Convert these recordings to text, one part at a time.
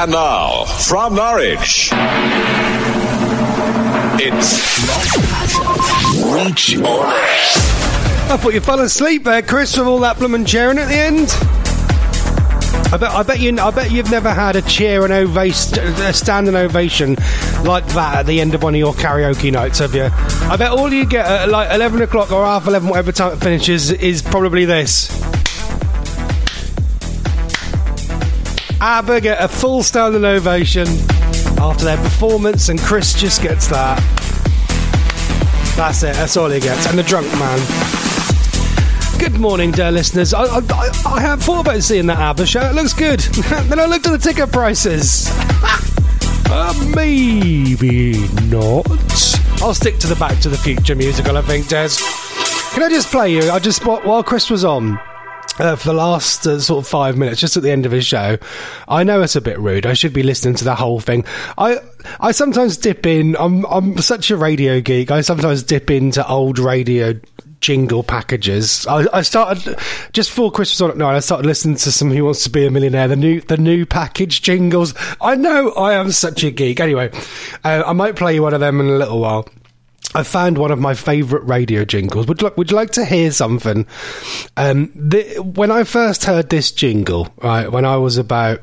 And now, from Norwich, it's Reach On Air. I thought you fell asleep there, Chris, with all that bloomin' cheering at the end. I bet you've never had a cheer and a standing ovation like that at the end of one of your karaoke nights, have you? I bet all you get at like 11 o'clock or half 11, whatever time it finishes, is probably this. ABBA get a full standing ovation after their performance, and Chris just gets that. That's it, that's all he gets. And the drunk man. Good morning, dear listeners. I have thought about seeing that ABBA show. It looks good. Then I looked at the ticket prices. Maybe not. I'll stick to the Back to the Future musical, I think, Des. Can I just play you? While Chris was on, for the last sort of 5 minutes, just at the end of his show, I know it's a bit rude. I should be listening to the whole thing. I sometimes dip in. I'm such a radio geek. I sometimes dip into old radio jingle packages. I started just before Christmas on at night. I started listening to some Who Wants to Be a Millionaire, the new package jingles. I know I am such a geek. Anyway, I might play you one of them in a little while. I found one of my favourite radio jingles. Would you like to hear something? When I first heard this jingle, right, when I was about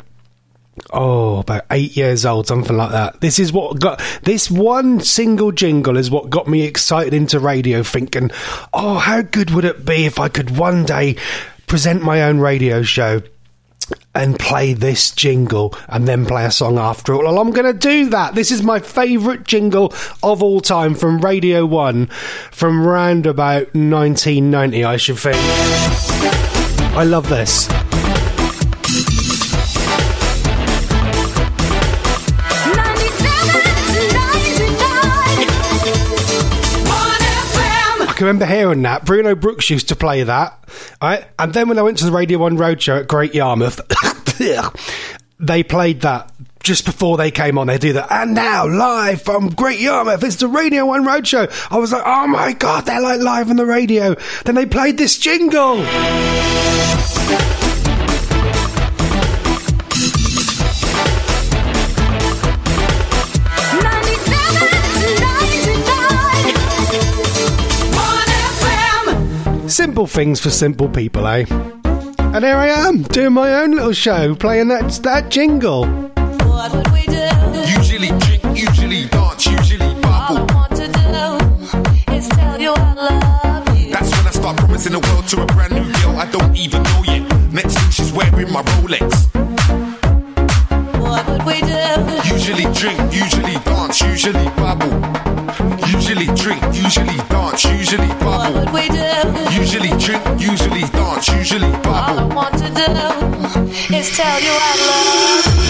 8 years old, something like that. This one single jingle is what got me excited into radio, thinking, oh, how good would it be if I could one day present my own radio show and play this jingle and then play a song after it. Well, I'm going to do that. This is my favourite jingle of all time from Radio 1 from round about 1990, I should think. I love this. I remember hearing that. Bruno Brooks used to play that, right? And then when I went to the Radio 1 Roadshow at Great Yarmouth, they played that just before they came on. They do that. And now, live from Great Yarmouth, it's the Radio 1 Roadshow. I was like, oh my God, they're like live on the radio. Then they played this jingle. Simple things for simple people, eh? And here I am, doing my own little show, playing that jingle. What would we do? Usually drink, usually dance, usually bubble. All I want to do is tell you I love you. That's when I start promising the world to a brand new girl I don't even know yet. Next thing she's wearing my Rolex. What would we do? Usually drink, usually dance, usually bubble. Usually drink, usually dance, usually bubble. What would we do? Usually drink, usually dance, usually All I bubble. want to do is tell you I love you.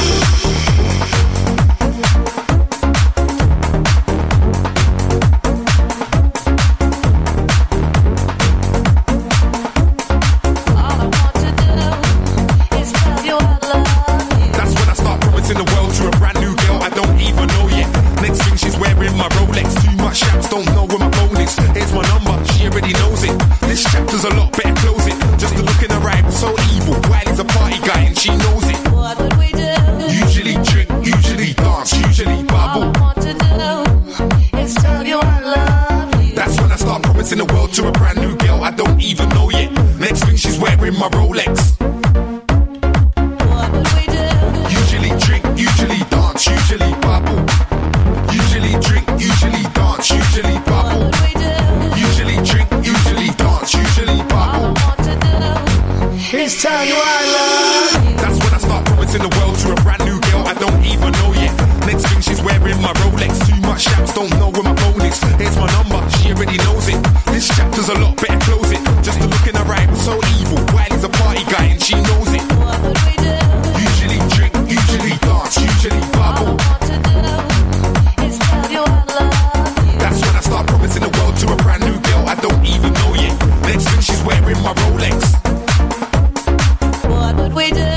All I want to do is tell you I love you. That's when I start promising the world to a brand new girl I don't even know yet. Next thing she's wearing my Rolex. Too much chaps don't know where my phone is. Here's my number, she already knows it. This chapter's a lot, better close it. Just to look in her eye was so evil. Wiley's a party guy and she knows it. What would we do? Usually drink, usually dance, usually All bubble. I want to do is tell you I love you. That's when I start promising the world to a brand new girl I don't even know yet. Next thing she's wearing my Rolex. What would we do? Usually drink, usually dance, usually bubble. Usually drink, usually dance, usually What bubble. would we do? Usually drink, usually dance, usually All I bubble. want to do It's tell you I love. That's when I start promising the world to a brand new girl I don't even know yet. Next thing she's wearing my Rolex. Too much chaps don't know where my phone is. Here's my number, she already knows it. This chapter's a lot, better close it. Just to look in her eye was so evil. Wiley's a party guy and she knows it. What would we do? Usually drink, usually dance, usually All I bubble. want to do is tell you I love you. That's when I start promising the world to a brand new girl I don't even know yet. Next thing she's wearing my Rolex. What would we do?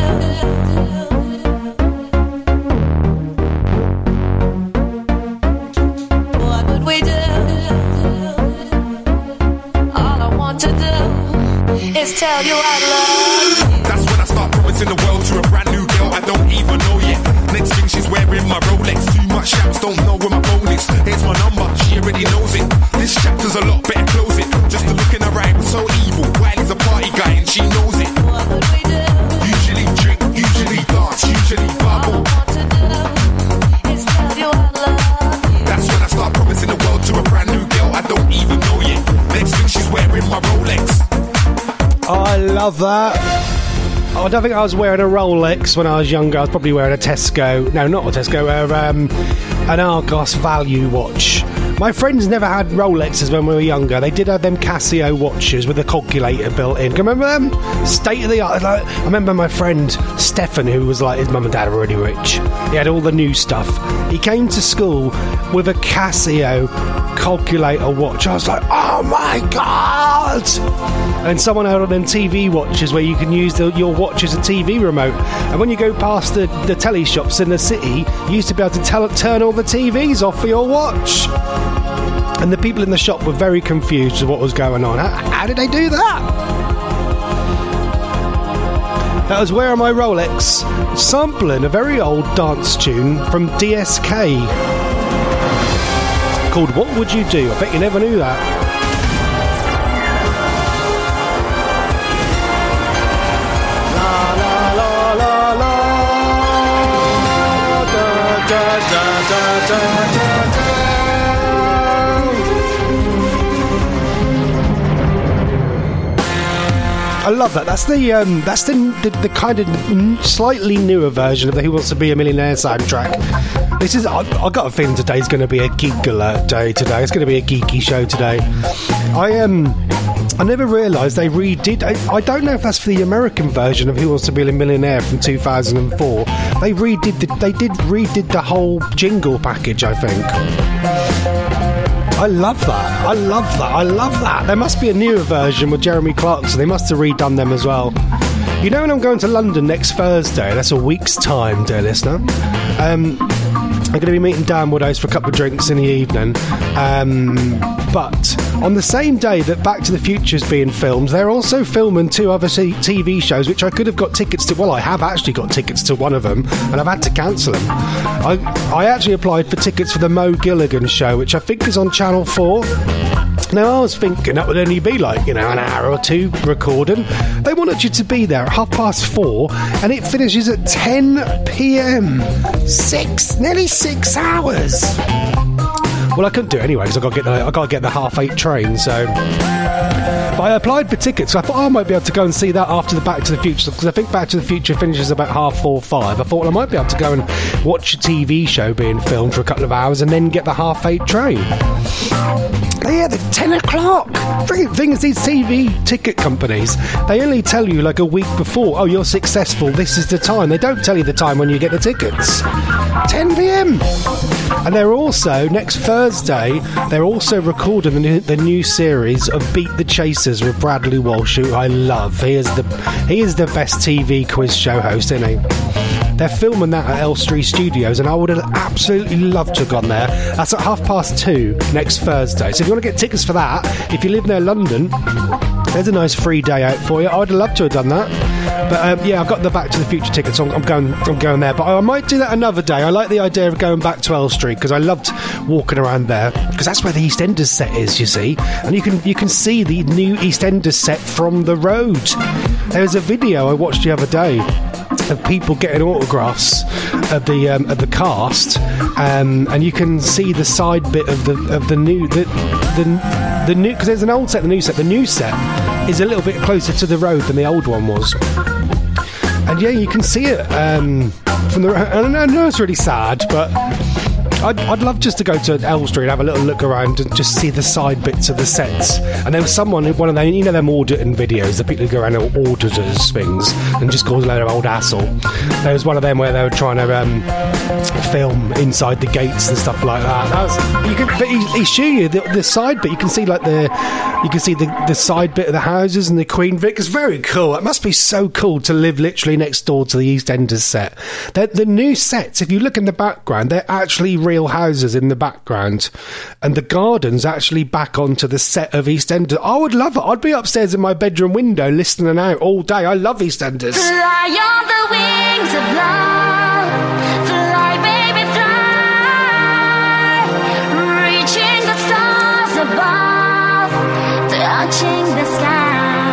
What would we do? All I want to do is tell you I love you. That's when I start promising the world to a brand new girl I don't even know yet. Next thing she's wearing my Rolex. Too much shaps, don't know where my phone is. Here's my number, she already knows it. This chapter's a lot, better close it. Just to look in her eye was so evil. Wiley's a party guy and she knows it. What would we do? Usually drink, usually dance, usually All I bubble. want to do is tell you I love you. That's when I start promising the world to a brand new girl I don't even know yet. Next thing she's wearing my Rolex. I love that. I don't think I was wearing a Rolex when I was younger. I was probably wearing a Tesco. No, not a Tesco. An Argos value watch. My friends never had Rolexes when we were younger. They did have them Casio watches with a calculator built in. Can you remember them? State of the art. Like, I remember my friend Stefan, who was like, his mum and dad were really rich. He had all the new stuff. He came to school with a Casio calculator watch. I was like, oh my God! And someone had on them TV watches where you can use your watch as a TV remote. And when you go past the telly shops in the city, you used to be able to turn all the TVs off for your watch. And the people in the shop were very confused with what was going on. How did they do that? That was Where Are My Rolex, sampling a very old dance tune from DSK called What Would You Do? I bet you never knew that. I love that. That's the kind of slightly newer version of the Who Wants to Be a Millionaire soundtrack. This is. I got a feeling today's going to be a geek alert day. Today it's going to be a geeky show today. I never realised they redid. I don't know if that's for the American version of Who Wants to Be a Millionaire from 2004. They redid the whole jingle package, I think. I love that. I love that. I love that. There must be a newer version with Jeremy Clarkson. They must have redone them as well. You know, when I'm going to London next Thursday, that's a week's time, dear listener. I'm going to be meeting Dan Woodhouse for a couple of drinks in the evening. But on the same day that Back to the Future is being filmed, they're also filming two other TV shows, which I could have got tickets to. Well, I have actually got tickets to one of them, and I've had to cancel them. I actually applied for tickets for the Mo Gilligan show, which I think is on Channel 4. Now, I was thinking that would only be like, an hour or two recording. They wanted you to be there at 4:30, and it finishes at 10 p.m. Nearly 6 hours. Well, I couldn't do it anyway because I got to get the 8:30 train. So, but I applied for tickets. So I thought I might be able to go and see that after the Back to the Future, because I think Back to the Future finishes about 4:30, 5. I thought, well, I might be able to go and watch a TV show being filmed for a couple of hours and then get the 8:30 train. Yeah, the 10 o'clock. The thing is, these TV ticket companies, they only tell you like a week before, oh, you're successful, this is the time. They don't tell you the time when you get the tickets. 10 p.m. And they're also, next Thursday, they're also recording the new series of Beat the Chasers with Bradley Walsh, who I love. He is the best TV quiz show host, isn't he? They're filming that at Elstree Studios, and I would have absolutely loved to have gone there. That's at 2:30 next Thursday. So if you want to get tickets for that, if you live near London, there's a nice free day out for you. I would have loved to have done that. But yeah, I've got the Back to the Future tickets, so I'm going there. But I might do that another day. I like the idea of going back to Elstree because I loved walking around there, because that's where the EastEnders set is, you see. And you can see the new EastEnders set from the road. There was a video I watched the other day of people getting autographs of the cast, and you can see the side bit of the new because there's an old set, the new set. The new set is a little bit closer to the road than the old one was, and yeah, you can see it from the. And I know it's really sad, but I'd love just to go to Elstree and have a little look around and just see the side bits of the sets. And there was someone, one of them, them auditing videos, the people who go around and auditors things and just cause a load of old hassle. There was one of them where they were trying to film inside the gates and stuff like that. But he show you the side bit. You can see the side bit of the houses and the Queen Vic. It's very cool. It must be so cool to live literally next door to the EastEnders set. The new sets, if you look in the background, they're actually real houses in the background, and the garden's actually back onto the set of EastEnders. I would love it. I'd be upstairs in my bedroom window listening out all day. I love EastEnders. Fly on the wings of love. Fly, baby, fly. Reaching the stars above, touching the sky.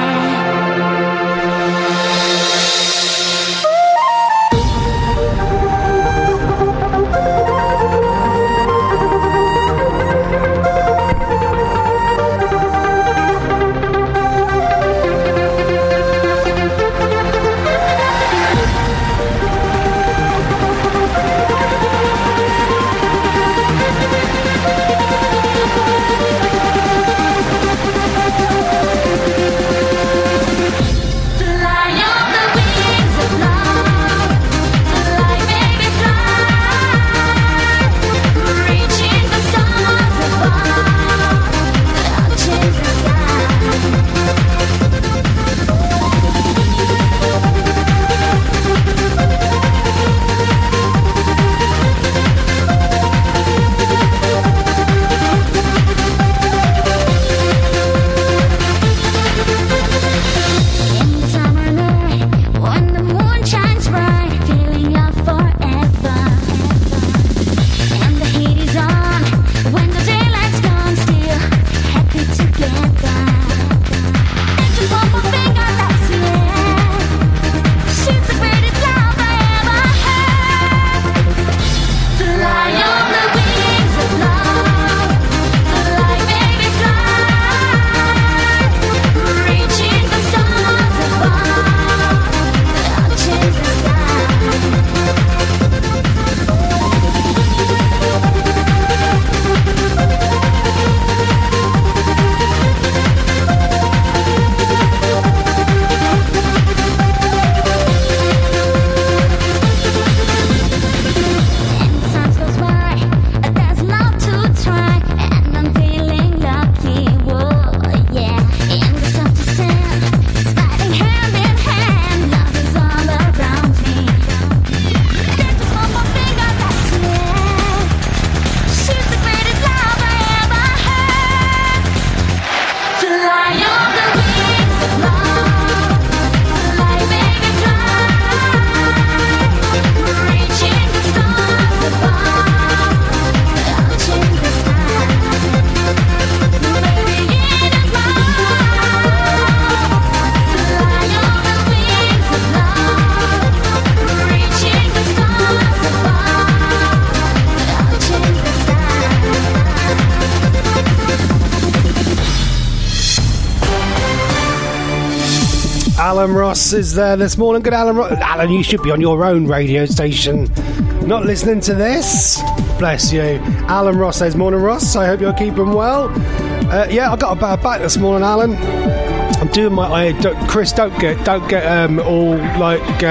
Alan Ross is there this morning. Good, Alan Ross. Alan, you should be on your own radio station, not listening to this. Bless you. Alan Ross says, morning, Ross. I hope you're keeping well. Yeah, I got a bad back this morning, Alan. I'm doing my... Chris, don't get all, like...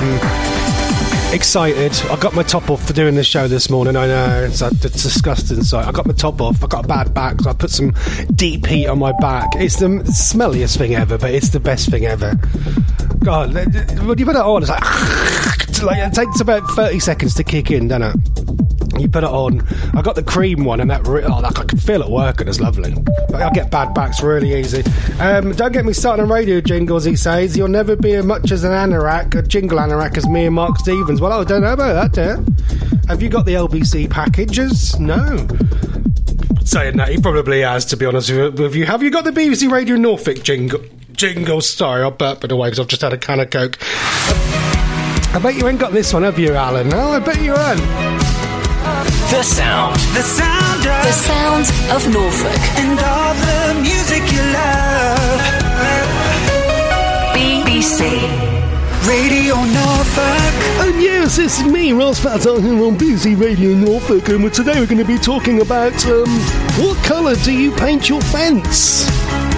excited. I got my top off for doing this show this morning. I know, it's a disgusting sight. I got my top off. I got a bad back, so I put some deep heat on my back. It's the smelliest thing ever, but it's the best thing ever. God, when you put it on, it's like it takes about 30 seconds to kick in, doesn't it? You put it on. I got the cream one, and that I can feel it working. It's lovely. But I get bad backs really easy. Don't get me started on radio jingles, he says. You'll never be as much as a jingle anorak, as me and Mark Stevens. Well, I don't know about that, dear. Have you got the LBC packages? No. Saying that, he probably has, to be honest with you. Have you got the BBC Radio Norfolk jingle? Sorry, I'll burp it away because I've just had a can of Coke. I bet you ain't got this one, have you, Alan? No, I bet you ain't. The sound of Norfolk, and all the music you love. BBC Radio Norfolk. And yes, it's me, Ross Patel, here on BBC Radio Norfolk, and today we're going to be talking about what colour do you paint your fence?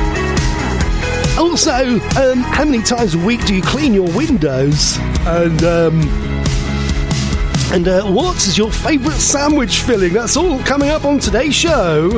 Also, how many times a week do you clean your windows? And what is your favourite sandwich filling? That's all coming up on today's show.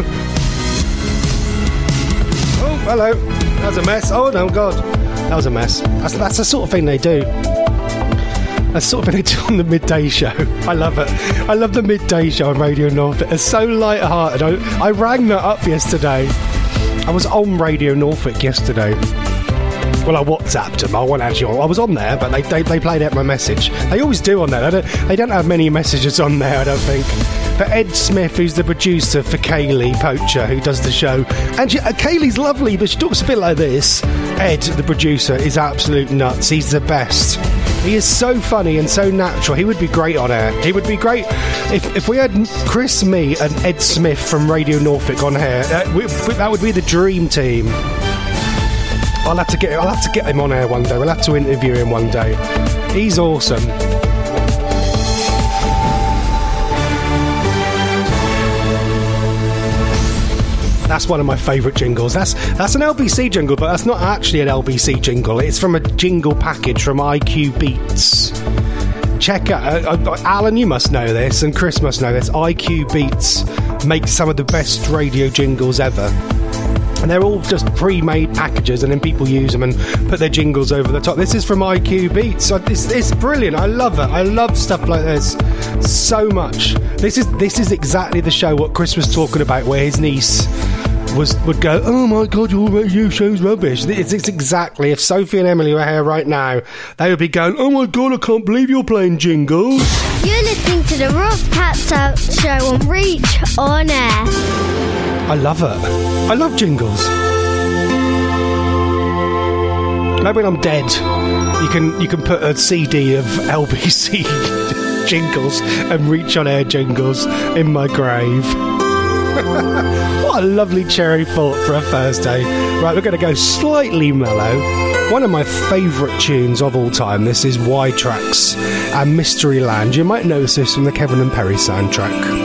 Oh, hello. That was a mess. Oh, no, God. That was a mess. That's the sort of thing they do. That's the sort of thing they do on the midday show. I love it. I love the midday show on Radio Norfolk. It's so light-hearted. I rang that up yesterday. I was on Radio Norfolk yesterday. Well, I WhatsApped them. I was on there, but they played out my message. They always do on there. They don't have many messages on there, I don't think. But Ed Smith, who's the producer for Kaylee Poacher, who does the show, and Kaylee's lovely, but she talks a bit like this. Ed, the producer, is absolute nuts. He's the best. He is so funny and so natural. He would be great on air. He would be great if we had Chris, me, and Ed Smith from Radio Norfolk on air. That would be the dream team. I'll have to get him on air one day. We'll have to interview him one day. He's awesome. That's one of my favourite jingles. That's an LBC jingle, but that's not actually an LBC jingle. It's from a jingle package from IQ Beats. Check out, Alan, you must know this, and Chris must know this. IQ Beats makes some of the best radio jingles ever. And they're all just pre-made packages, and then people use them and put their jingles over the top. This is from IQ Beats. So it's brilliant. I love it. I love stuff like this so much. This is exactly the show what Chris was talking about, where his niece would go, oh my god, your radio show's rubbish. It's exactly, if Sophie and Emily were here right now, they would be going, oh my god, I can't believe you're playing jingles. You're listening to the Rob Patzelt Show on Reach On Air. I love it. I love jingles. Maybe when I'm dead, you can put a CD of LBC jingles and Reach On Air jingles in my grave. What a lovely cherry thought for a Thursday. Right, we're going to go slightly mellow. One of my favourite tunes of all time. This is Y-Trax and Mystery Land. You might notice this from the Kevin and Perry soundtrack.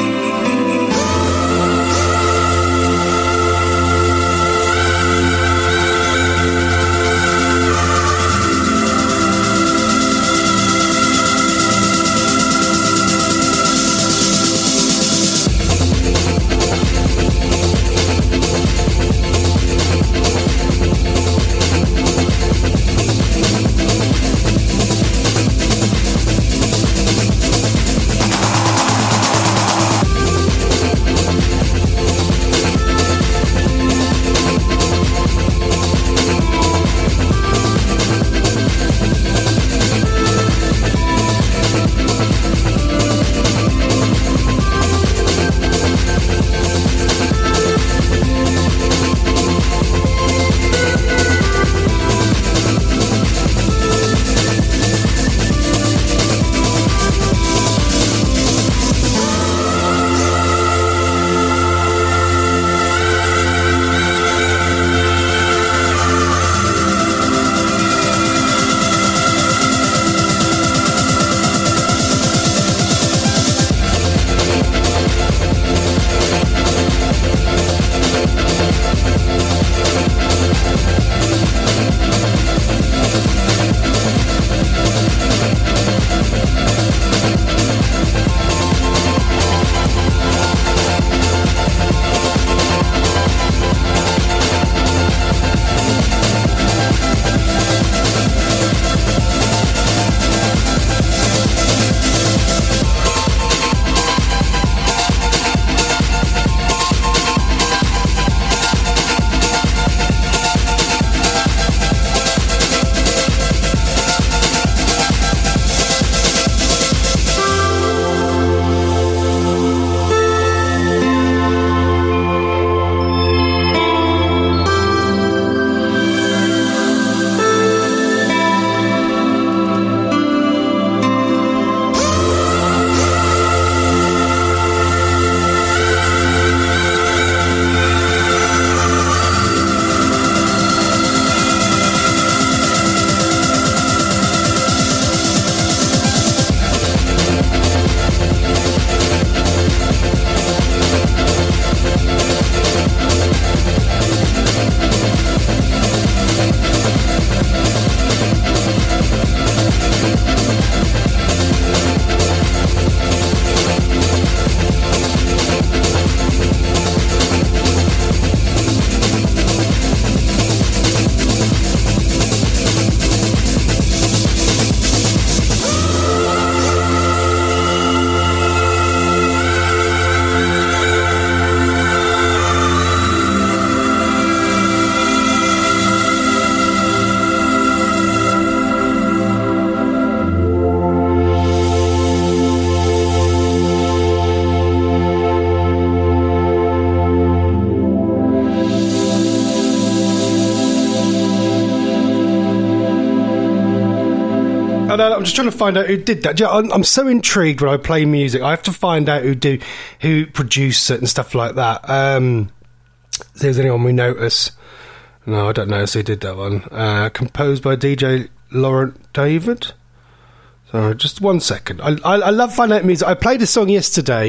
I'm just trying to find out who did that. Yeah, I'm so intrigued when I play music. I have to find out who produced it and stuff like that. If there's anyone we notice. No, I don't know who did that one. Composed by DJ Laurent David. So just 1 second. I love finding out music. I played a song yesterday.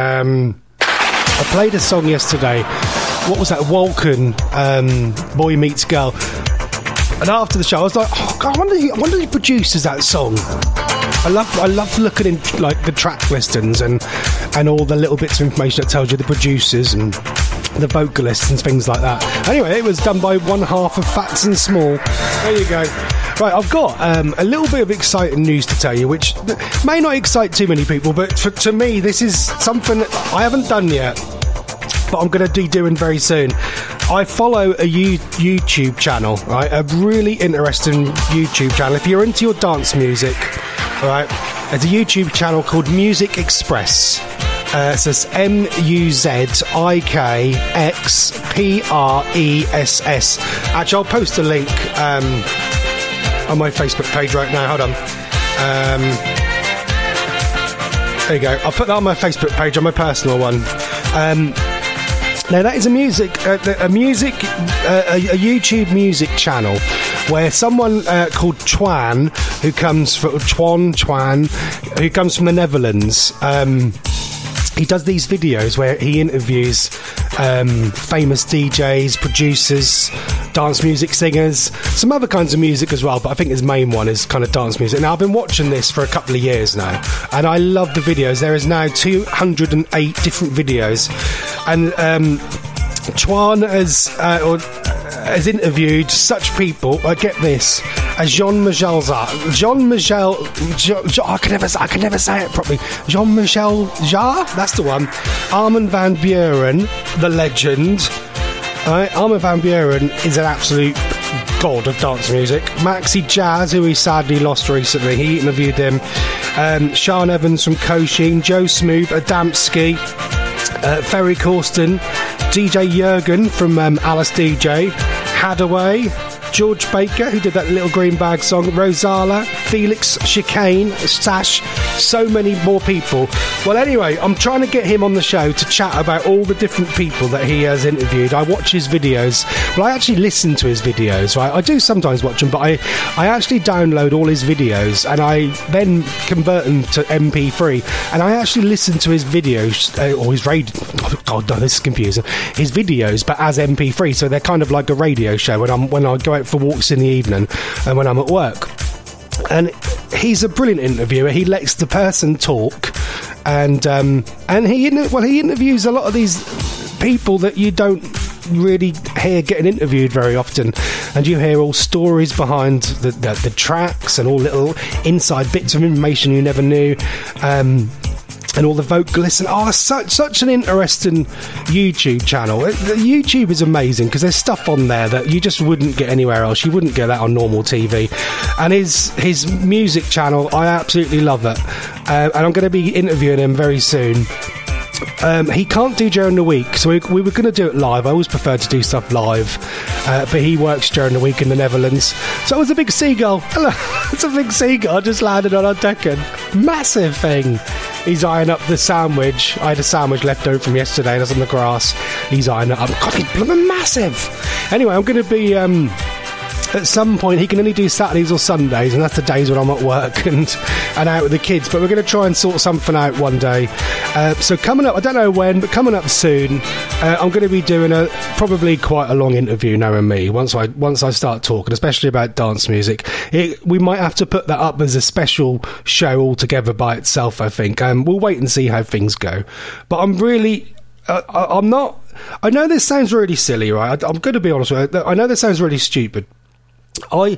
What was that? Walken, Boy Meets Girl. And after the show, I was like, oh God, I wonder who produces that song. I love looking in like the track listings and all the little bits of information that tells you the producers and the vocalists and things like that. Anyway, it was done by one half of Fats and Small. There you go. Right, I've got a little bit of exciting news to tell you, which may not excite too many people, but to me, this is something that I haven't done yet, but I'm going to be doing very soon. I follow a YouTube channel, right? A really interesting YouTube channel. If you're into your dance music, right? There's a YouTube channel called Music Express. So it's MUZIKXPRESS. Actually, I'll post a link on my Facebook page right now. Hold on. There you go. I'll put that on my Facebook page, on my personal one. Now that is a YouTube music channel where someone called Twan, who comes from the Netherlands. He does these videos where he interviews famous DJs, producers, dance music singers, some other kinds of music as well, but I think his main one is kind of dance music. Now, I've been watching this for a couple of years now, and I love the videos. There is now 208 different videos, and Twan has interviewed such people. Get this, as Jean-Michel Jarre. I can never say it properly. Jean-Michel Jarre, that's the one. Armin van Buuren, the legend. Armin van Buuren is an absolute god of dance music. Maxi Jazz, who he sadly lost recently, he interviewed him. Sean Evans from Kosheen, Joe Smooth, Adamski, Ferry Corsten, DJ Jurgen from Alice DJ, Hadaway, George Baker, who did that Little Green Bag song, Rosala, Felix Chicane, Stash, so many more people. Well, anyway, I'm trying to get him on the show to chat about all the different people that he has interviewed. I watch his videos. Well, I actually listen to his videos, right? I do sometimes watch them, but I actually download all his videos and I then convert them to MP3, and I actually listen to his videos, or his radio... Oh, God, no, this is confusing. His videos, but as MP3, so they're kind of like a radio show when I go out for walks in the evening and when I'm at work. And he's a brilliant interviewer. He lets the person talk, and he interviews a lot of these people that you don't really hear getting interviewed very often, and you hear all stories behind the tracks and all little inside bits of information you never knew. And all the vocalists, and such an interesting YouTube channel. YouTube is amazing because there's stuff on there that you just wouldn't get anywhere else. You wouldn't get that on normal TV. And his music channel, I absolutely love it. And I'm going to be interviewing him very soon. He can't do during the week, so we were going to do it live. I always prefer to do stuff live, but he works during the week in the Netherlands. So it was a big seagull. It's a big seagull just landed on our deck. Massive thing. He's eyeing up the sandwich. I had a sandwich left over from yesterday, and it's on the grass. He's eyeing it up. God, he's blooming massive. Anyway, I'm going to be... at some point, he can only do Saturdays or Sundays, and that's the days when I'm at work and out with the kids. But we're going to try and sort something out one day. So coming up, I don't know when, but coming up soon, I'm going to be doing probably quite a long interview, knowing me, once I start talking, especially about dance music. We might have to put that up as a special show altogether by itself, I think. We'll wait and see how things go. But I'm really... I'm not... I know this sounds really silly, right? I'm going to be honest with you. I know this sounds really stupid. How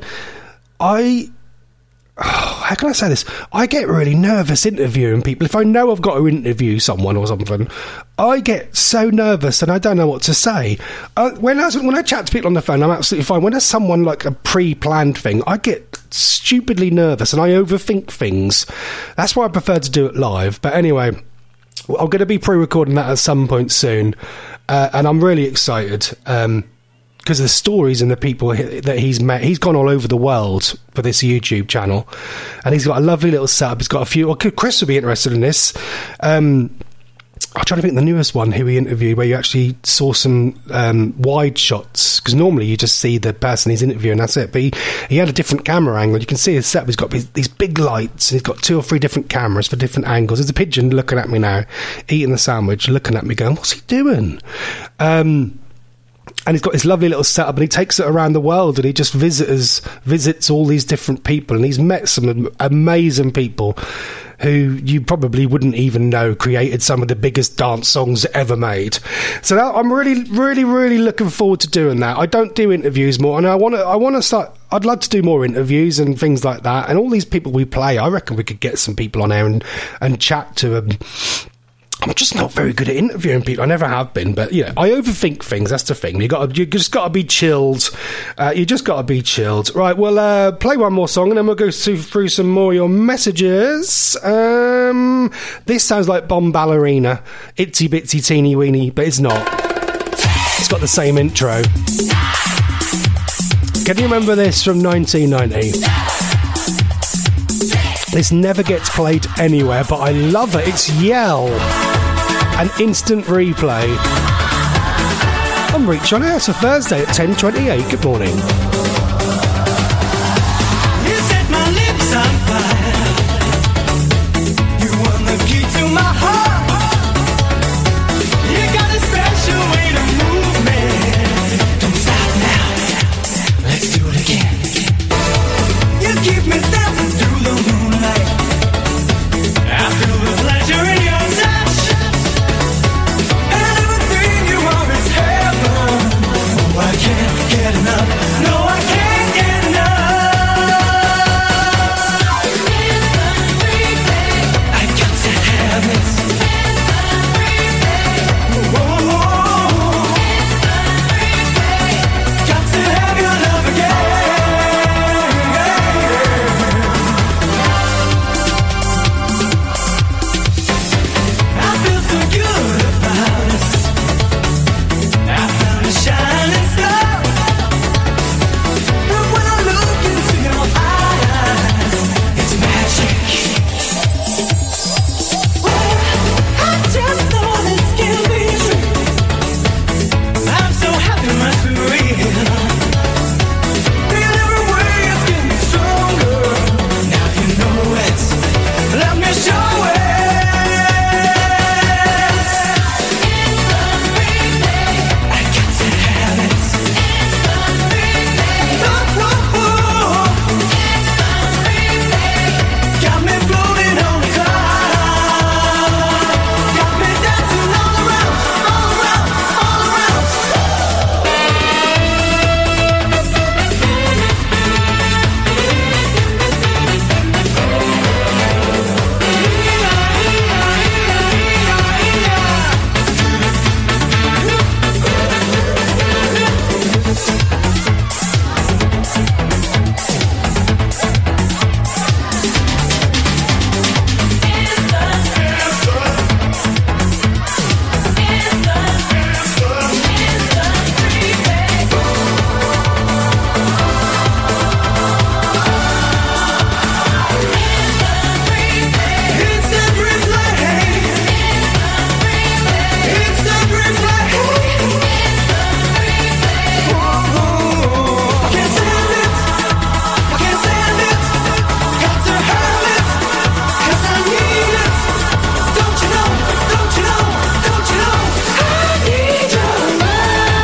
can I say this? I get really nervous interviewing people. If I know I've got to interview someone or something, I get so nervous and I don't know what to say. When I chat to people on the phone, I'm absolutely fine. When there's someone like a pre-planned thing, I get stupidly nervous and I overthink things. That's why I prefer to do it live. But anyway, I'm going to be pre-recording that at some point soon, and I'm really excited. because of the stories and the people that he's met. He's gone all over the world for this YouTube channel, and he's got a lovely little setup. He's got a few. Well, Chris would be interested in this. I'm trying to think the newest one who he interviewed, where you actually saw some wide shots, because normally you just see the person he's interviewing, that's it. But he had a different camera angle. You can see his setup. He's got these big lights, and he's got 2 or 3 different cameras for different angles. There's a pigeon looking at me now, eating the sandwich, looking at me going, what's he doing? And he's got this lovely little setup, and he takes it around the world, and he just visits all these different people, and he's met some amazing people who you probably wouldn't even know created some of the biggest dance songs ever made. So I'm really, really, really looking forward to doing that. I don't do interviews more, and I want to start. I'd love to do more interviews and things like that. And all these people we play, I reckon we could get some people on air and chat to them. I'm just not very good at interviewing people. I never have been, but I overthink things. That's the thing. You just got to be chilled. You just got to be chilled. Right. We'll play one more song, and then we'll go through some more of your messages. This sounds like Bomb Ballerina, Itsy Bitsy Teeny Weeny, but it's not. It's got the same intro. Can you remember this from 1990? This never gets played anywhere, but I love it. It's Yell, an instant replay. I'm Reach On Air. It's a Thursday at 10:28. Good morning. You set my lips on fire. You won the key to my heart. You got a special way to move me. Don't stop now. Let's do it again. You keep me dancing through the moonlight. I feel the pleasure in your touch. And everything you are is heaven. Oh, I can't get enough. No, I can't get enough. I got to have it. Whoa. Got to have your love again. I feel so good about us. I found a shining star. And when I look into your eyes, it's magic. I just know this can be true. I'm so happy, must be real. Feel every way it's getting stronger. Now you know it. Let me show it. I got to have it. Got me floating on the cloud. Got me dancing all around, all around, all around. Instant replay. Instant replay. I can't stand it. I can't stand it. Got to have it. 'Cause I need it. Don't you know? Don't you know? Don't you know? I need your love.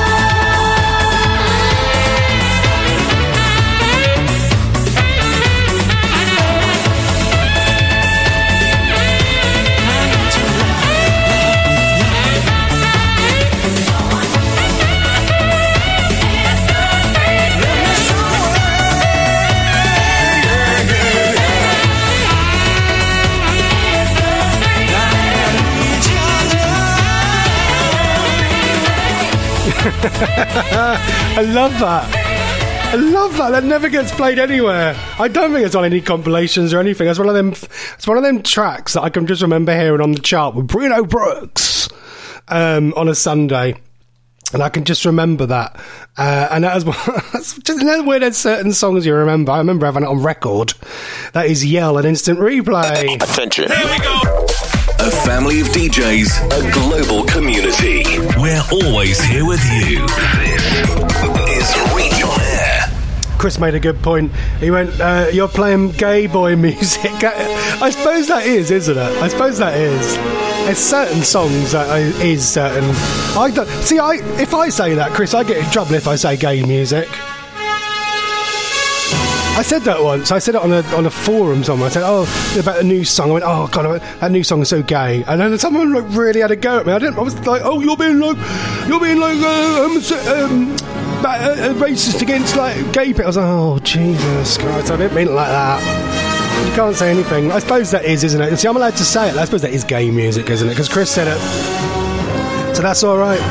I love that. I love that. That never gets played anywhere. I don't think it's on any compilations or anything. It's one of them. It's one of them tracks that I can just remember hearing on the chart with Bruno Brooks on a Sunday. And I can just remember that. And that was that's just another way there's certain songs you remember. I remember having it on record. That is Yell and Instant Replay. Attention. Here we go. A family of DJs, a global community. We're always here with you. This is Reach on Air. Chris made a good point. He went, you're playing gay boy music. I suppose that is, isn't it? I suppose that is. There's certain songs that is certain. I don't, see, if I say that, Chris, I get in trouble if I say gay music. I said that once. I said it on a forum somewhere. I said, about a new song. I went, oh god, that new song is so gay. And then someone really had a go at me. I was like, oh, you're being racist against like gay people. I was like, oh Jesus Christ, I didn't mean it like that. You can't say anything. I suppose that is, isn't it? See, I'm allowed to say it. I suppose that is gay music, isn't it? Because Chris said it. So that's all right.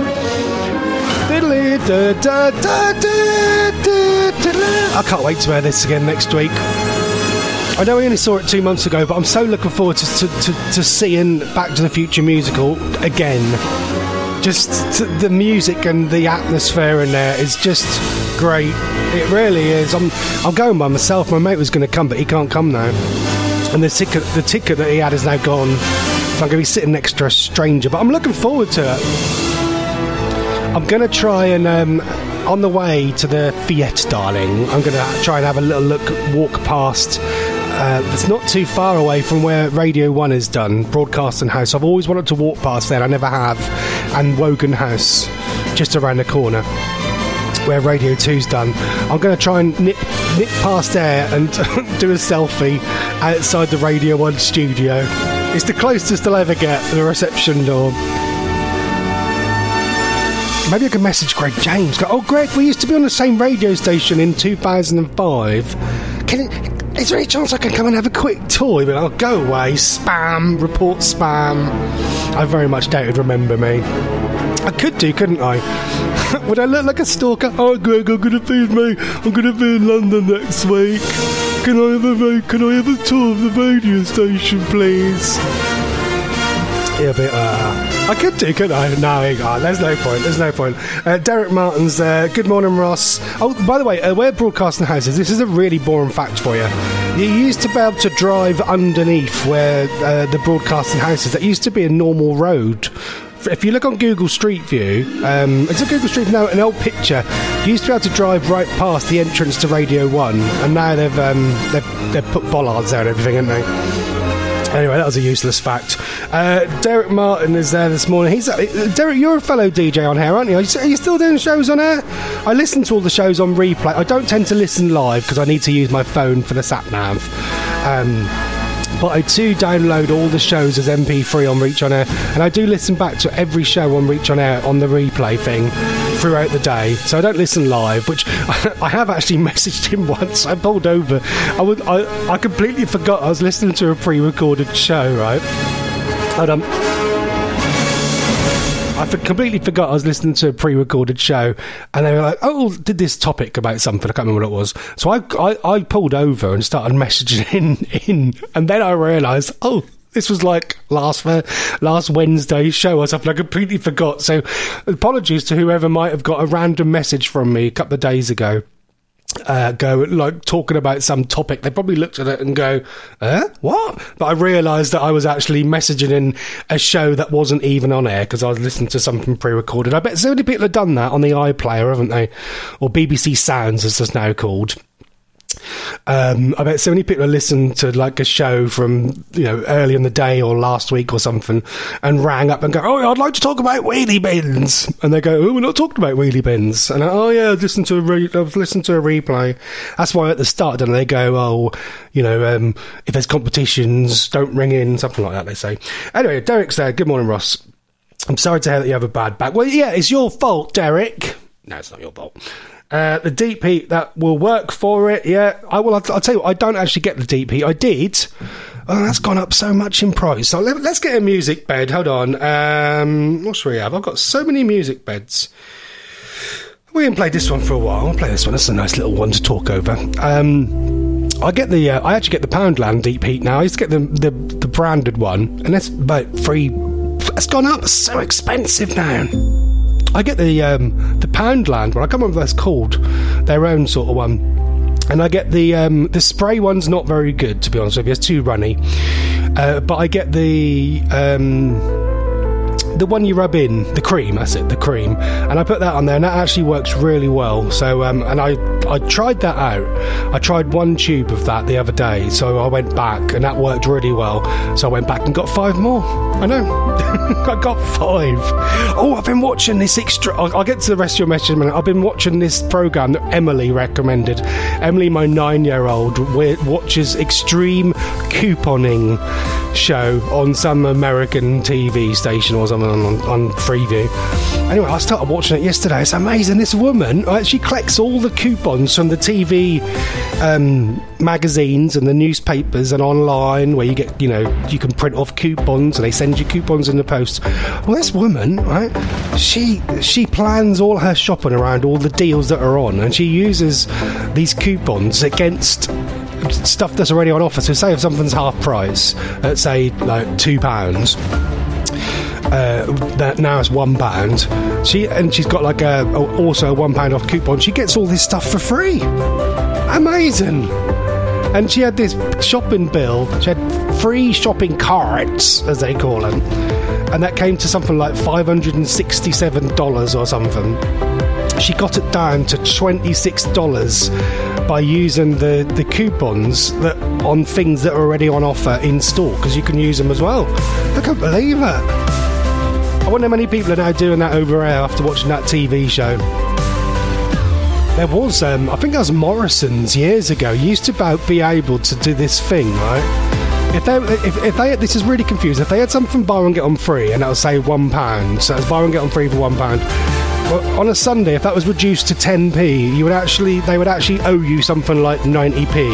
I can't wait to hear this again next week. I know we only saw it 2 months ago, but I'm so looking forward to seeing Back to the Future musical again. Just the music and the atmosphere in there is just great. It really is. I'm going by myself. My mate was going to come, but he can't come now. And the ticket that he had is now gone. So I'm going to be sitting next to a stranger, but I'm looking forward to it. I'm going to try and on the way to the Fiat Darling, I'm going to try and have a little walk past. It's not too far away from where Radio 1 is done, Broadcasting House. I've always wanted to walk past there, I never have. And Wogan House, just around the corner, where Radio 2's done. I'm going to try and nip past there and do a selfie outside the Radio 1 studio. It's the closest I'll ever get to the reception door. Maybe I can message Greg James. Go, oh, Greg, we used to be on the same radio station in 2005. Is there any chance I can come and have a quick tour? But I'll go away. Spam. Report spam. I very much doubt he'd remember me. I could do, couldn't I? Would I look like a stalker? Oh, Greg, I'm going to be in London next week. Can I have a tour of the radio station, please? Yeah, but I could do, couldn't I? No, there's no point. Derek Martin's there. Good morning, Ross. Oh, by the way, where Broadcasting House is, this is a really boring fact for you. You used to be able to drive underneath where the Broadcasting House is. That used to be a normal road. If you look on Google Street View, it's a Google Street, no, an old picture. You used to be able to drive right past the entrance to Radio 1, and now they've put bollards there and everything, haven't they? Anyway, that was a useless fact. Derek Martin is there this morning. Derek, you're a fellow DJ on here, aren't you? Are you still doing shows on air? I listen to all the shows on replay. I don't tend to listen live because I need to use my phone for the sat-nav. But I do download all the shows as MP3 on Reach on Air, and I do listen back to every show on Reach on Air on the replay thing throughout the day. So I don't listen live, which I have actually messaged him once. I pulled over. I completely forgot I was listening to a pre-recorded show, right? Hold on. I completely forgot I was listening to a pre-recorded show, and they were like, oh, did this topic about something? I can't remember what it was. So I pulled over and started messaging in, and then I realised, oh, this was like last Wednesday's show or something. I completely forgot. So apologies to whoever might have got a random message from me a couple of days ago. Talking about some topic. They probably looked at it and go, what? But I realised that I was actually messaging in a show that wasn't even on air because I was listening to something pre-recorded. I bet so many people have done that on the iPlayer, haven't they? Or BBC Sounds, as it's now called. I bet so many people have listened to like a show from early in the day or last week or something and rang up and go, oh, I'd like to talk about wheelie bins, and they go, oh, we're not talking about wheelie bins, and oh yeah, I've listened to a replay. That's why at the start they go, oh, if there's competitions, don't ring in, something like that they say. Anyway, Derek's there. Good morning, Ross. I'm sorry to hear that you have a bad back. Well, yeah, it's your fault, Derek. No, it's not your fault. The deep heat, that will work for it, yeah. I'll tell you what, I don't actually get the deep heat. I did. Oh, that's gone up so much in price. So let's get a music bed. Hold on. What should we have? I've got so many music beds. We can play this one for a while. I'll play this one. That's a nice little one to talk over. I actually get the Poundland deep heat now. I used to get the branded one, and that's about free. It's gone up. It's so expensive now. I get the Poundland one. I can't remember what that's called. Their own sort of one. And I get the spray one's not very good, to be honest with you. It's too runny. But I get the one you rub in, the cream. That's it, the cream. And I put that on there, and that actually works really well. So, and I tried that out. I tried one tube of that the other day. So I went back, and that worked really well. So I went back and got 5 more. I know. I got 5. Oh, I've been watching this extra... I'll get to the rest of your message in a minute. I've been watching this programme that Emily recommended. Emily, my 9-year-old, watches extreme couponing show on some American TV station or something on Freeview. Anyway, I started watching it yesterday. It's amazing. This woman, she collects all the coupons from the TV magazines and the newspapers and online, where you get, you can print off coupons and they send you coupons in the post. Well, this woman, right, she plans all her shopping around all the deals that are on, and she uses these coupons against stuff that's already on offer. So say if something's half price at, say, like £2, that now it's £1. She's got like also a £1 off coupon. She gets all this stuff for free. Amazing. And she had this shopping bill. She had free shopping carts, as they call them, and that came to something like $567 or something. She got it down to $26 by using the coupons that on things that are already on offer in store, because you can use them as well. I can't believe it. I wonder how many people are now doing that over air after watching that TV show. There was, I think that was Morrison's years ago, used to be able to do this thing, right? If they this is really confusing. If they had something buy one get on free, and that would say £1, so that's buy one get on free for £1. Well, on a Sunday, if that was reduced to 10p, they would actually owe you something like 90p,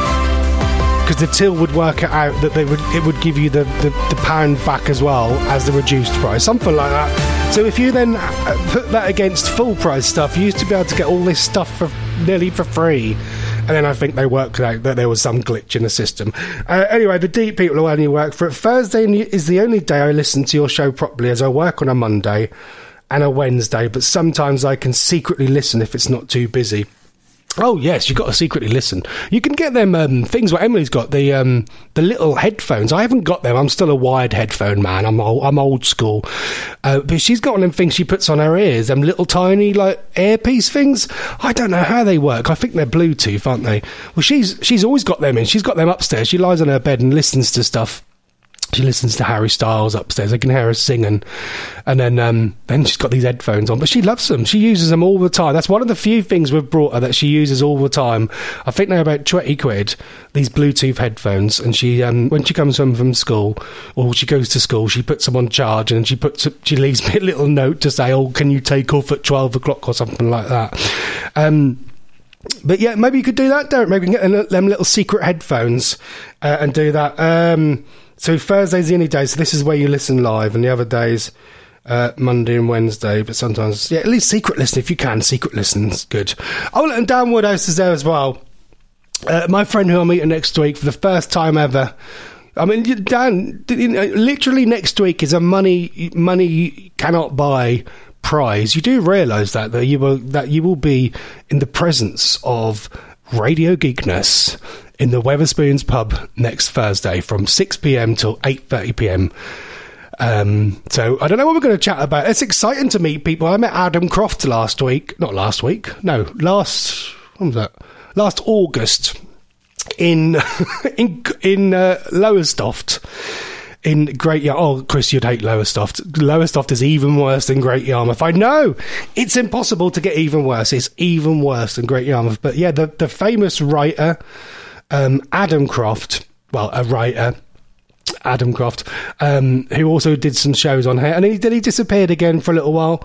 because the till would work it out that it would give you the pound back as well as the reduced price, something like that. So if you then put that against full price stuff, you used to be able to get all this stuff nearly for free. And then I think they worked out that there was some glitch in the system. Anyway, the deep people who only work for it. Thursday is the only day I listen to your show properly, as I work on a Monday and a Wednesday, but sometimes I can secretly listen if it's not too busy. Oh yes, you've got to secretly listen. You can get them things what Emily's got, the little headphones. I haven't got them. I'm still a wired headphone man. I'm old school. But she's got one of them things she puts on her ears, them little tiny like earpiece things. I don't know how they work. I think they're Bluetooth, aren't they? Well, she's always got them in. She's got them upstairs. She lies on her bed and listens to stuff. She listens to Harry Styles upstairs. I can hear her singing. And then she's got these headphones on. But she loves them. She uses them all the time. That's one of the few things we've brought her that she uses all the time. I think they're about 20 quid, these Bluetooth headphones. And she, when she comes home from school, or she goes to school, she puts them on charge, and she leaves me a little note to say, oh, can you take off at 12 o'clock or something like that. But yeah, maybe you could do that, Derek. Maybe you can get them little secret headphones and do that. So Thursday's the only day, so this is where you listen live, and the other days, Monday and Wednesday, but sometimes, yeah, at least secret listen if you can. Secret listen's good. Oh, and Dan Woodhouse is there as well. My friend who I'm meeting next week for the first time ever. I mean, Dan, literally next week is a money cannot buy prize. You do realise that you will be in the presence of Radio Geekness in the Wetherspoons pub next Thursday from 6 p.m. till 8:30 p.m. So I don't know what we're going to chat about. It's exciting to meet people. I met Adam Croft last August in Lowestoft. In Great Yarmouth. Oh, Chris, you'd hate Lowestoft. Lowestoft is even worse than Great Yarmouth. I know! It's impossible to get even worse. It's even worse than Great Yarmouth. But yeah, the famous writer, Adam Croft, Adam Croft, who also did some shows on here. And he disappeared again for a little while.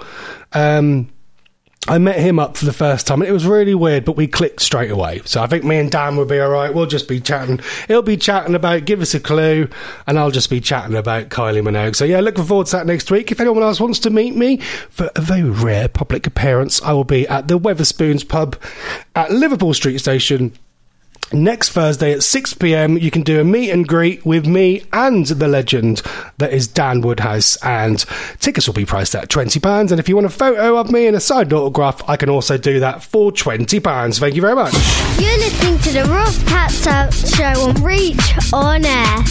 I met him up for the first time, and it was really weird, but we clicked straight away. So I think me and Dan will be all right. We'll just be chatting. He'll be chatting about Give Us a Clue, and I'll just be chatting about Kylie Minogue. So yeah, looking forward to that next week. If anyone else wants to meet me for a very rare public appearance, I will be at the Wetherspoons pub at Liverpool Street Station Next Thursday at 6 p.m, you can do a meet and greet with me and the legend that is Dan Woodhouse, and tickets will be priced at £20. And if you want a photo of me and a signed autograph, I can also do that for £20. Thank you very much. You're listening to the Rough Cats Out Show on Reach On Air.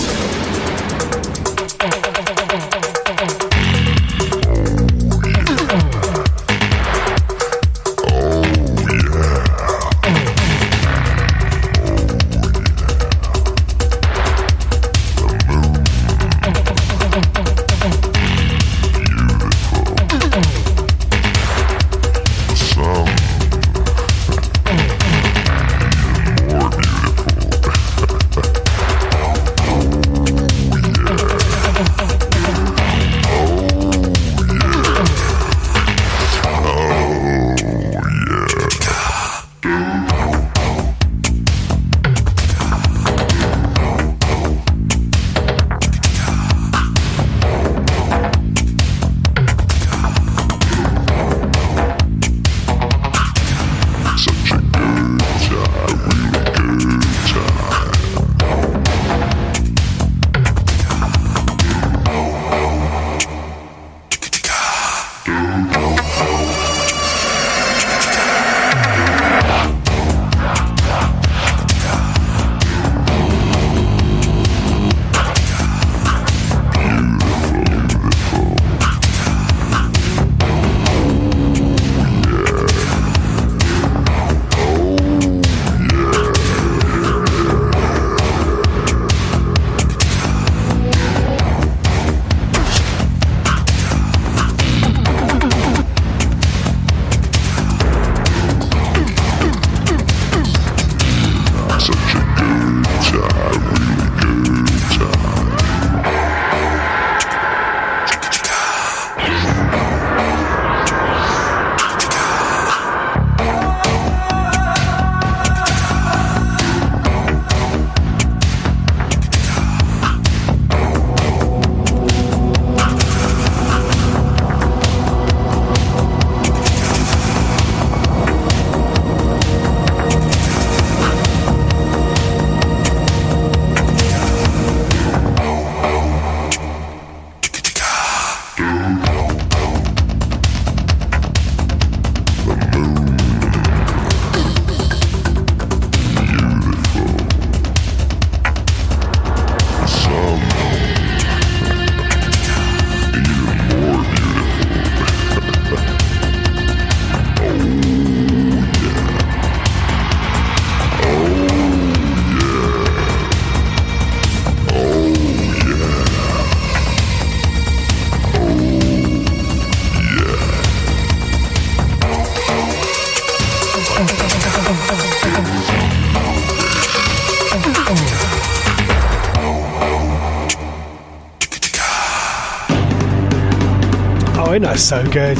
Oh, that's so good.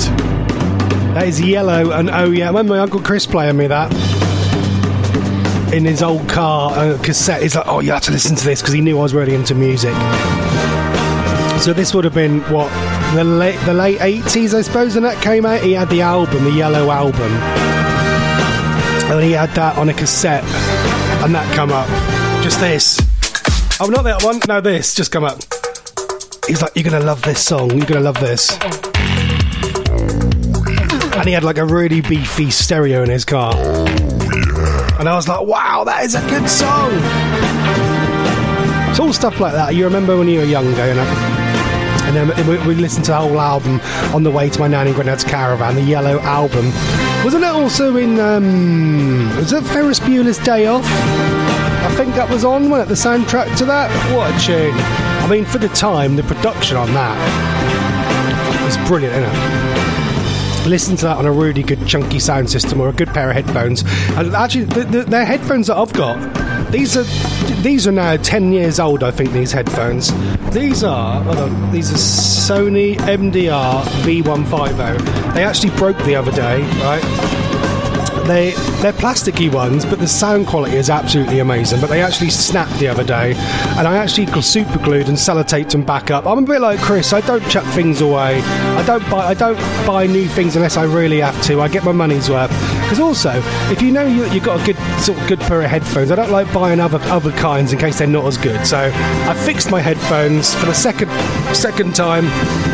That is Yellow, and oh yeah, I remember my Uncle Chris playing me that in his old car cassette. He's like, oh, you have to listen to this, because he knew I was really into music. So this would have been what, the late 80s, I suppose, when that came out. He had the album, the Yellow album, and he had that on a cassette, and that come up. Just this. Oh, not that one. No, this just come up. He's like, you're gonna love this song. You're gonna love this. And he had like a really beefy stereo in his car. And I was like, wow, that is a good song. It's all stuff like that. You remember when you were younger, you know? And then we listened to the whole album on the way to my nan and granddad's caravan, the Yellow album. Wasn't it also in, was it Ferris Bueller's Day Off? I think that was on, wasn't it? The soundtrack to that? What a tune. I mean, for the time, the production on that was brilliant, isn't it? Listen to that on a really good chunky sound system or a good pair of headphones. And actually, the headphones that I've got, these are now 10 years old, I think, these headphones. These are Sony MDR V150. They actually broke the other day, right? They're plasticky ones, but the sound quality is absolutely amazing. But they actually snapped the other day, and I actually super glued and sellotaped them back up. I'm a bit like Chris. I don't chuck things away. I don't buy new things unless I really have to. I get my money's worth, Because also, if you know you've got a good pair of headphones, I don't like buying other kinds in case they're not as good. So I fixed my headphones for the second time.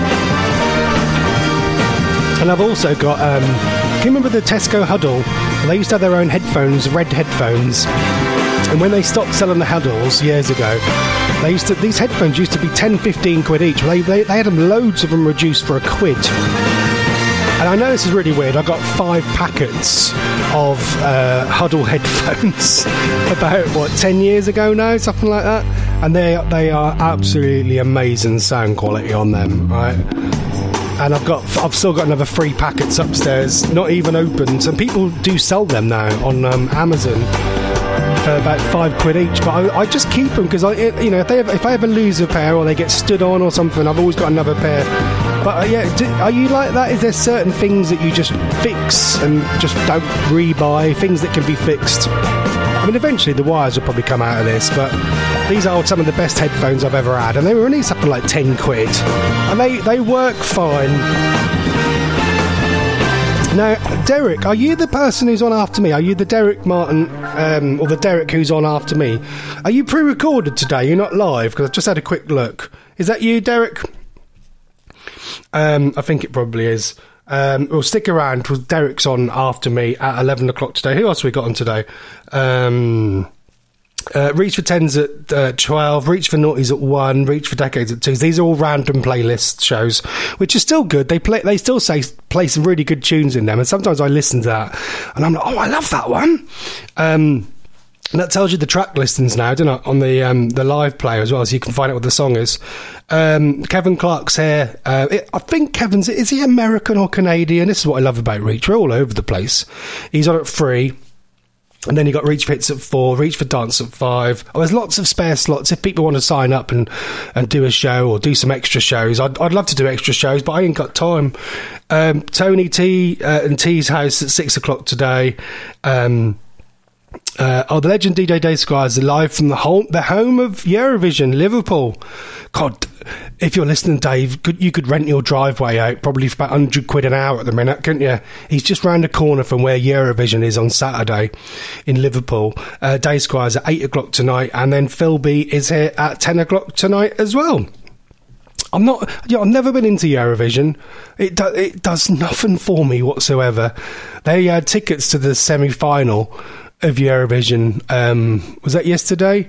And I've also got, can you remember the Tesco Huddle? They used to have their own headphones, red headphones. And when they stopped selling the Huddles years ago, these headphones used to be 10-15 quid each. They had loads of them reduced for £1. And I know this is really weird. I got 5 packets of Huddle headphones about 10 years ago now, something like that. And they are absolutely amazing sound quality on them, right? And I've still got another 3 packets upstairs, not even opened. And people do sell them now on Amazon for about £5 each. But I just keep them because if I ever lose a pair or they get stood on or something, I've always got another pair. But are you like that? Is there certain things that you just fix and just don't rebuy? Things that can be fixed? I mean, eventually the wires will probably come out of this, but these are some of the best headphones I've ever had, and they were only something like 10 quid, and they work fine. Now, Derek, are you the person who's on after me? Are you the Derek Martin, or the Derek who's on after me? Are you pre-recorded today? You're not live? Because I've just had a quick look. Is that you, Derek? I think it probably is. We'll stick around because Derek's on after me at 11 o'clock today. Who else have we got on today? Reach for 10's at 12, Reach for Naughties at 1, Reach for Decades at 2. These are all random playlist shows, which are still good. They still play some really good tunes in them, and sometimes I listen to that and I'm like, oh, I love that one. And that tells you the track listings now, doesn't it, on the live player as well, so you can find out what the song is. Kevin Clark's here. I think is he American or Canadian? This is what I love about Reach. We're all over the place. He's on at 3. And then you got Reach for Hits at 4, Reach for Dance at 5. Oh, there's lots of spare slots if people want to sign up and do a show or do some extra shows. I'd love to do extra shows, but I ain't got time. Tony T and T's house at 6 o'clock today. The legend DJ Dave Squires live from the home of Eurovision, Liverpool. God, if you're listening, Dave, you could rent your driveway out probably for about 100 quid an hour at the minute, couldn't you? He's just round the corner from where Eurovision is on Saturday in Liverpool. Dave Squires at 8 o'clock tonight, and then Phil B is here at 10 o'clock tonight as well. I've never been into Eurovision. It does nothing for me whatsoever. They had tickets to the semi-final of Eurovision. Was that yesterday?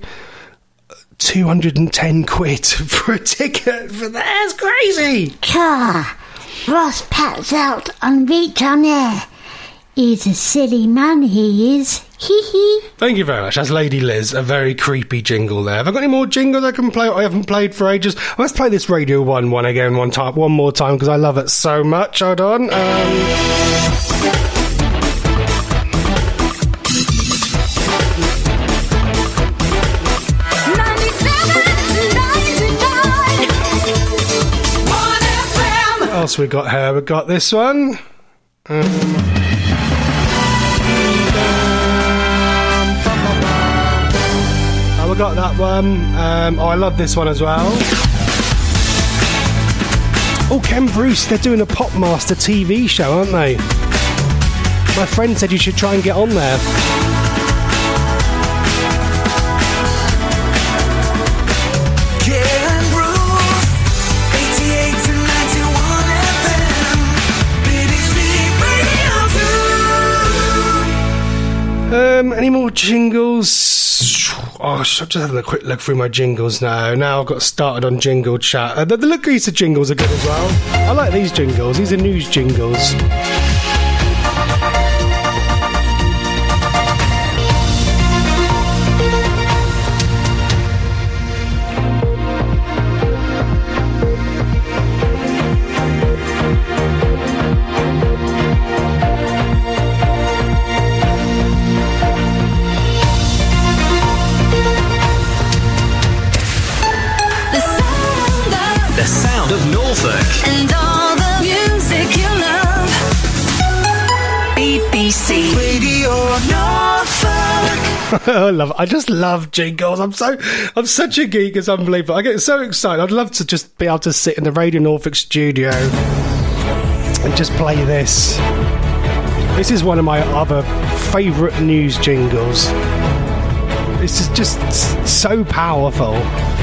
210 quid for a ticket for that. That's crazy. Ross Pat's out on Reach on Air. He's a silly man, he is. Hee hee. Thank you very much. That's Lady Liz. A very creepy jingle there. Have I got any more jingles I can play? I haven't played for ages. Let's play this Radio 1 one again one more time because I love it so much. Hold on. What else we got here? We got this one. We got that one. I love this one as well. Oh, Ken Bruce, they're doing a Popmaster TV show, aren't they? My friend said you should try and get on there. Any more jingles? Oh, I'm just having a quick look through my jingles now. Now I've got started on Jingle Chat. The Lucrezia jingles are good as well. I like these jingles. These are news jingles. And all the music you love. BBC Radio Norfolk. I just love jingles. I'm such a geek, it's unbelievable. I get so excited. I'd love to just be able to sit in the Radio Norfolk studio and just play this. This is one of my other favourite news jingles. This is just so powerful.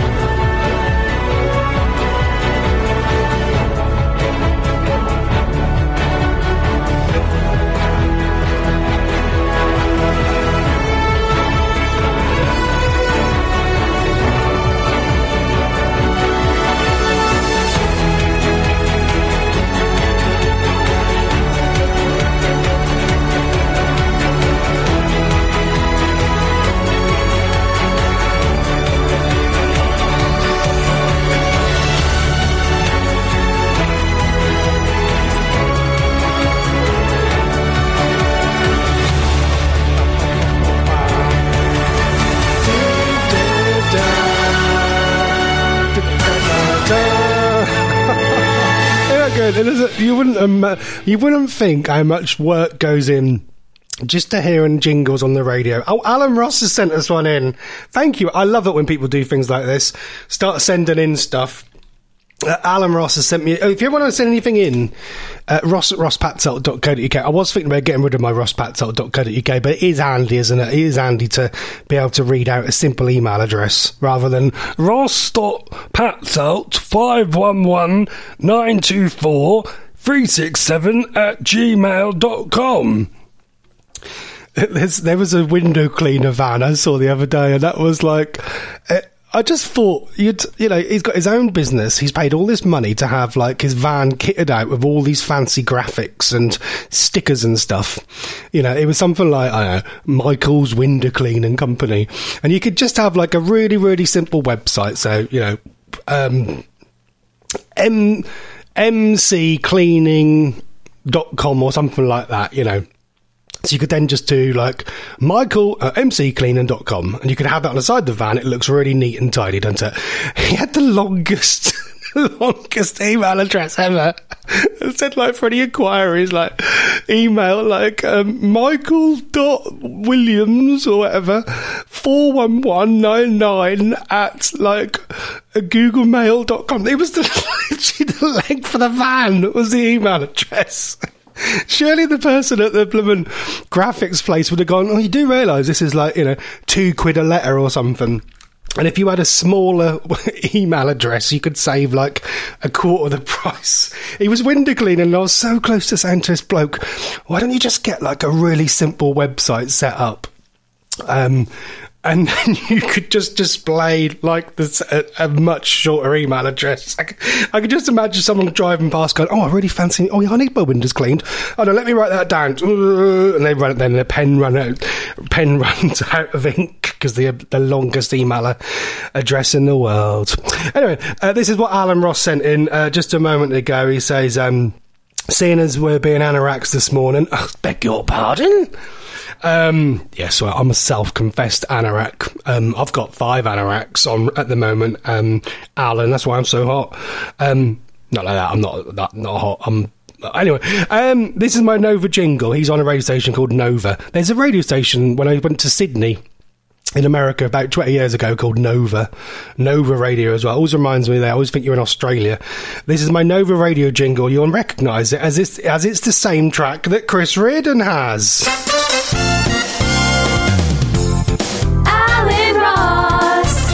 You wouldn't think how much work goes in just to hearing jingles on the radio. Oh, Alan Ross has sent us one in. Thank you. I love it when people do things like this. Start sending in stuff. Alan Ross has sent me... if you ever want to send anything in, ross@rosspatzelt.co.uk. I was thinking about getting rid of my rosspatzelt.co.uk, but it is handy, isn't it? It is handy to be able to read out a simple email address rather than ross.patzelt511924367@gmail.com. There was a window cleaner van I saw the other day, and that was like... I just thought, he's got his own business. He's paid all this money to have, like, his van kitted out with all these fancy graphics and stickers and stuff. It was something like, I don't know, Michael's Window Cleaning Company. And you could just have, like, a really, really simple website. So, mccleaning.com or something like that, So you could then just do like Michael at mccleaning.com, and you could have that on the side of the van. It looks really neat and tidy, doesn't it? He had the longest email address ever. It said, like, for any inquiries, like, email, like, michael.williams or whatever 41199 at, like, googlemail.com. It was literally the length for the van was the email address. Surely the person at the bloomin' graphics place would have gone, oh, you do realise this is like, £2 a letter or something. And if you had a smaller email address, you could save like a quarter of the price. He was window cleaning, and I was so close to saying to this bloke, why don't you just get like a really simple website set up? And then you could just display like a much shorter email address. I could just imagine someone driving past going, oh, I really fancy, oh yeah, I need my windows cleaned. Oh no, let me write that down. And they run it, then the pen runs out of ink because the longest email address in the world. Anyway, this is what Alan Ross sent in just a moment ago. He says, seeing as we're being anoraks this morning, beg your pardon? Yes, well, I'm a self-confessed anorak. I've got 5 anoraks on at the moment. Alan, that's why I'm so hot. Not like that. I'm not hot. Anyway, this is my Nova jingle. He's on a radio station called Nova. There's a radio station when I went to Sydney in America about 20 years ago called Nova Radio as well. Always reminds me of that. I always think you're in Australia. This is my Nova Radio jingle. You'll recognise it as it's the same track that Chris Reardon has. Alan Ross,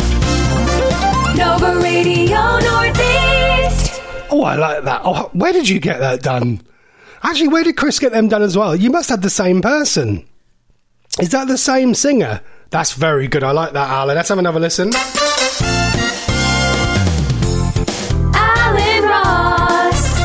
Nova Radio Northeast. Oh, I like that. Oh, where did you get that done? Actually, where did Chris get them done as well? You must have the same person. Is that the same singer? That's very good. I like that, Alan. Let's have another listen. Alan Ross,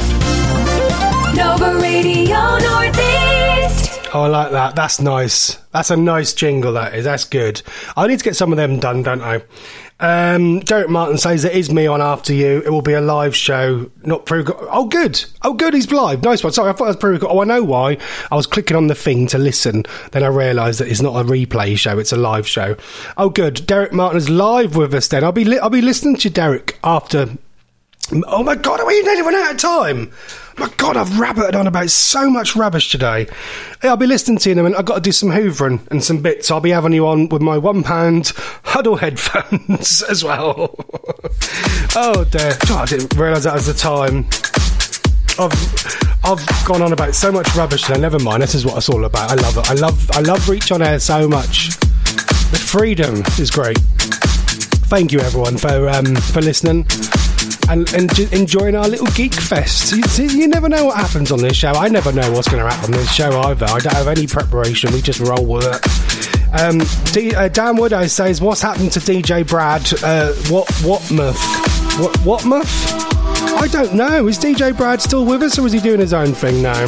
Nova Radio Northeast. Oh, I like that. That's nice. That's a nice jingle, that is. That's good. I need to get some of them done, don't I? Derek Martin says it is me on After You. It will be a live show, not pre. Oh, good. Oh, good. He's live. Nice one. Sorry, I thought it was pre. Oh, I know why. I was clicking on the thing to listen. Then I realised that it's not a replay show. It's a live show. Oh, good. Derek Martin is live with us. Then I'll be listening to Derek after. Oh my God, we nearly run out of time. My God, I've rabbited on about so much rubbish today. Yeah, I'll be listening to them, and I've got to do some hoovering and some bits. I'll be having you on with my £1 Huddle headphones as well. Oh dear. Oh, I didn't realise that was the time. I've gone on about so much rubbish now. Never mind. This is what it's all about. I love it. I love Reach on Air so much. The freedom is great. Thank you everyone for listening and enjoying our little geek fest. You never know what happens on this show. I never know what's going to happen on this show either. I don't have any preparation. We just roll with it. Dan Woodhouse says, what's happened to DJ Brad? What muff? I don't know. Is DJ Brad still with us or is he doing his own thing now?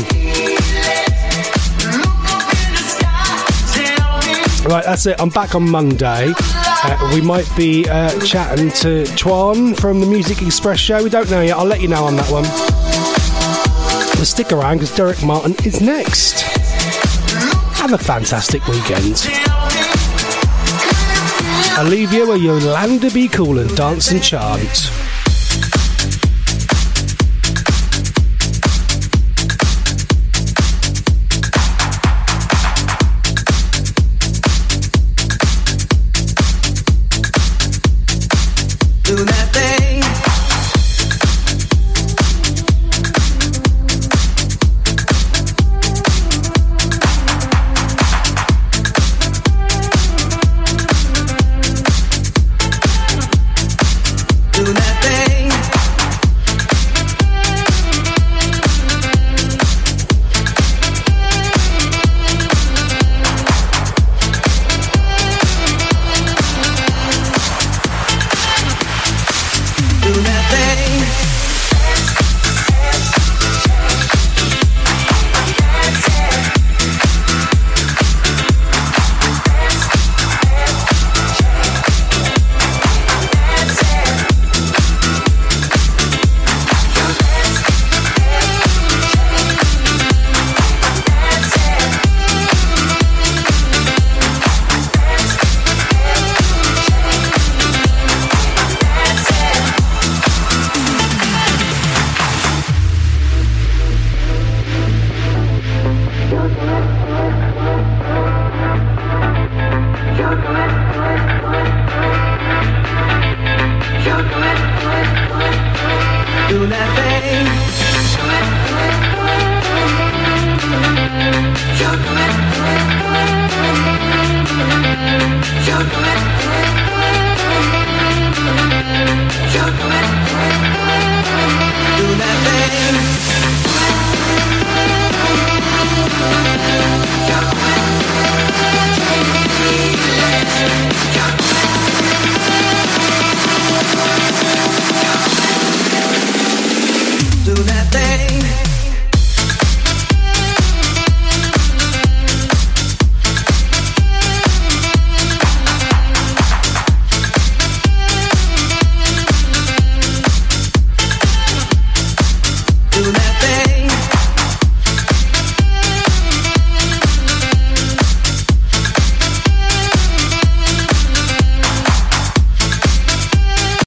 Right, that's it. I'm back on Monday. We might be chatting to Twan from the Music Express show. We don't know yet. I'll let you know on that one. But stick around because Derek Martin is next. Have a fantastic weekend. I'll leave you where you'll land to be cool and dance and chant. Do that thing. Do that thing. Do that thing. Do that thing. Do that thing.